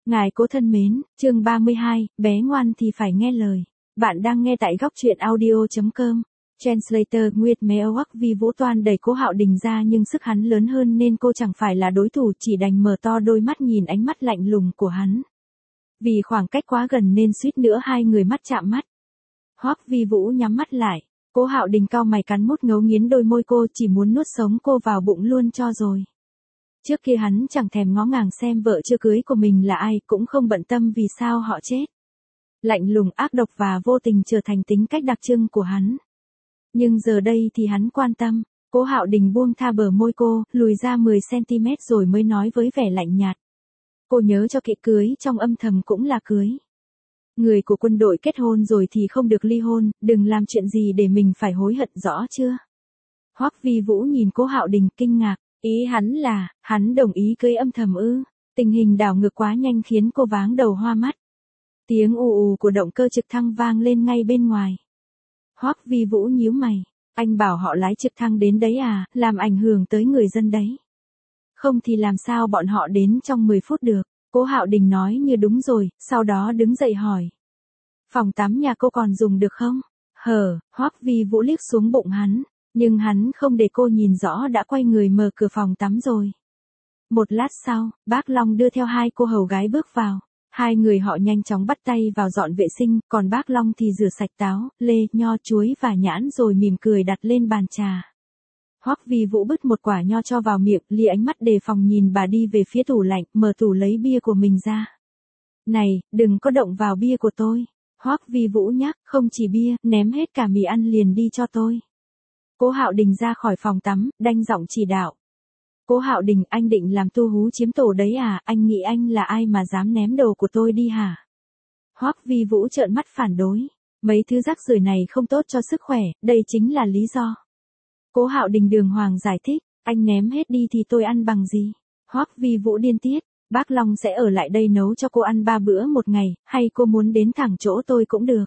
Ngài cố thân mến, chương 32, bé ngoan thì phải nghe lời. Bạn đang nghe tại góc truyện audio.com. Translator Nguyệt Mèo Vi Vũ Toan đẩy Cố Hạo Đình ra nhưng sức hắn lớn hơn nên cô chẳng phải là đối thủ, chỉ đành mở to đôi mắt nhìn ánh mắt lạnh lùng của hắn. Vì khoảng cách quá gần nên suýt nữa hai người mắt chạm mắt. Hoắc Vi Vũ nhắm mắt lại. Cố Hạo Đình cau mày cắn mút ngấu nghiến đôi môi cô, chỉ muốn nuốt sống cô vào bụng luôn cho rồi. Trước kia hắn chẳng thèm ngó ngàng xem vợ chưa cưới của mình là ai, cũng không bận tâm vì sao họ chết. Lạnh lùng, ác độc và vô tình trở thành tính cách đặc trưng của hắn. Nhưng giờ đây thì hắn quan tâm. Cố Hạo Đình buông tha bờ môi cô, lùi ra 10cm rồi mới nói với vẻ lạnh nhạt. Cô nhớ cho kỹ, cưới trong âm thầm cũng là cưới. Người của quân đội kết hôn rồi thì không được ly hôn, đừng làm chuyện gì để mình phải hối hận, rõ chưa? Hoắc Vi Vũ nhìn Cố Hạo Đình kinh ngạc. Ý hắn là, hắn đồng ý cưới âm thầm ư? Tình hình đảo ngược quá nhanh khiến cô váng đầu hoa mắt. Tiếng ù ù của động cơ trực thăng vang lên ngay bên ngoài. Hoắc Vi Vũ nhíu mày. Anh bảo họ lái trực thăng đến đấy à, làm ảnh hưởng tới người dân đấy. Không thì làm sao bọn họ đến trong 10 phút được. Cố Hạo Đình nói như đúng rồi, sau đó đứng dậy hỏi. Phòng tắm nhà cô còn dùng được không? Hoắc Vi Vũ liếc xuống bụng hắn. Nhưng hắn không để cô nhìn rõ đã quay người mở cửa phòng tắm rồi. Một lát sau, bác Long đưa theo hai cô hầu gái bước vào. Hai người họ nhanh chóng bắt tay vào dọn vệ sinh, còn bác Long thì rửa sạch táo, lê, nho, chuối và nhãn rồi mỉm cười đặt lên bàn trà. Hoắc Vi Vũ bứt một quả nho cho vào miệng, lia ánh mắt đề phòng nhìn bà đi về phía tủ lạnh, mở tủ lấy bia của mình ra. Này, đừng có động vào bia của tôi. Hoắc Vi Vũ nhắc, không chỉ bia, ném hết cả mì ăn liền đi cho tôi. Cố Hạo Đình ra khỏi phòng tắm, đanh giọng chỉ đạo. Cố Hạo Đình, anh định làm tu hú chiếm tổ đấy à, anh nghĩ anh là ai mà dám ném đồ của tôi đi hả? Hoắc Vi Vũ trợn mắt phản đối. Mấy thứ rác rưởi này không tốt cho sức khỏe, đây chính là lý do. Cố Hạo Đình đường hoàng giải thích, anh ném hết đi thì tôi ăn bằng gì? Hoắc Vi Vũ điên tiết, bác Long sẽ ở lại đây nấu cho cô ăn 3 bữa một ngày, hay cô muốn đến thẳng chỗ tôi cũng được.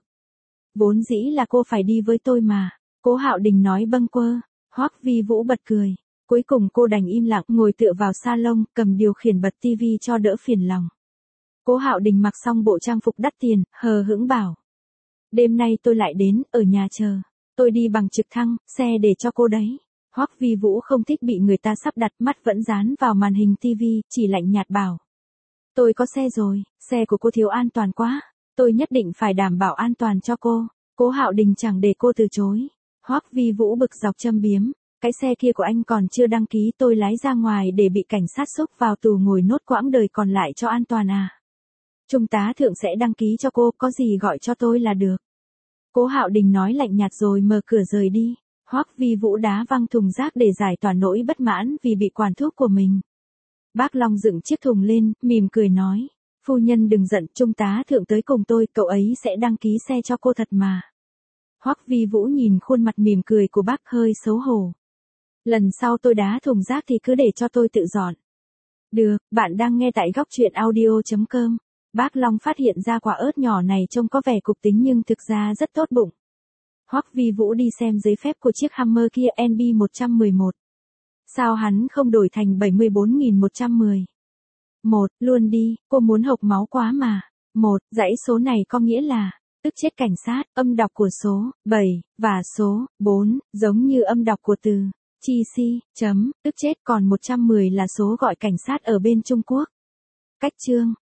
Vốn dĩ là cô phải đi với tôi mà. Cố Hạo Đình nói bâng quơ. Hoắc Vi Vũ bật cười. Cuối cùng cô đành im lặng ngồi tựa vào salon, cầm điều khiển bật tivi cho đỡ phiền lòng. Cố Hạo Đình mặc xong bộ trang phục đắt tiền, hờ hững bảo. Đêm nay tôi lại đến, ở nhà chờ. Tôi đi bằng trực thăng, xe để cho cô đấy. Hoắc Vi Vũ không thích bị người ta sắp đặt, mắt vẫn dán vào màn hình tivi, chỉ lạnh nhạt bảo. Tôi có xe rồi, xe của cô thiếu an toàn quá. Tôi nhất định phải đảm bảo an toàn cho cô. Cố Hạo Đình chẳng để cô từ chối. Hoắc Vi Vũ bực dọc châm biếm. Cái xe kia của anh còn chưa đăng ký, tôi lái ra ngoài để bị cảnh sát xúc vào tù ngồi nốt quãng đời còn lại cho an toàn à. Trung tá thượng sẽ đăng ký cho cô, có gì gọi cho tôi là được. Cố Hạo Đình nói lạnh nhạt rồi mở cửa rời đi. Hoắc Vi Vũ đá văng thùng rác để giải tỏa nỗi bất mãn vì bị quản thúc của mình. Bác Long dựng chiếc thùng lên, mỉm cười nói. Phu nhân đừng giận, trung tá thượng tới cùng tôi, cậu ấy sẽ đăng ký xe cho cô thật mà. Hoắc Vi Vũ nhìn khuôn mặt mỉm cười của bác hơi xấu hổ. Lần sau tôi đá thùng rác thì cứ để cho tôi tự dọn. Được, bạn đang nghe tại góc truyện audio.com. Bác Long phát hiện ra quả ớt nhỏ này trông có vẻ cục tính nhưng thực ra rất tốt bụng. Hoắc Vi Vũ đi xem giấy phép của chiếc Hummer kia NB111. Sao hắn không đổi thành 74.110? Luôn đi, cô muốn hộc máu quá mà. Dãy số này có nghĩa là, tức chết cảnh sát, âm đọc của số 7 và số 4, giống như âm đọc của từ chi si, tức chết, còn 110 là số gọi cảnh sát ở bên Trung Quốc. Cách chương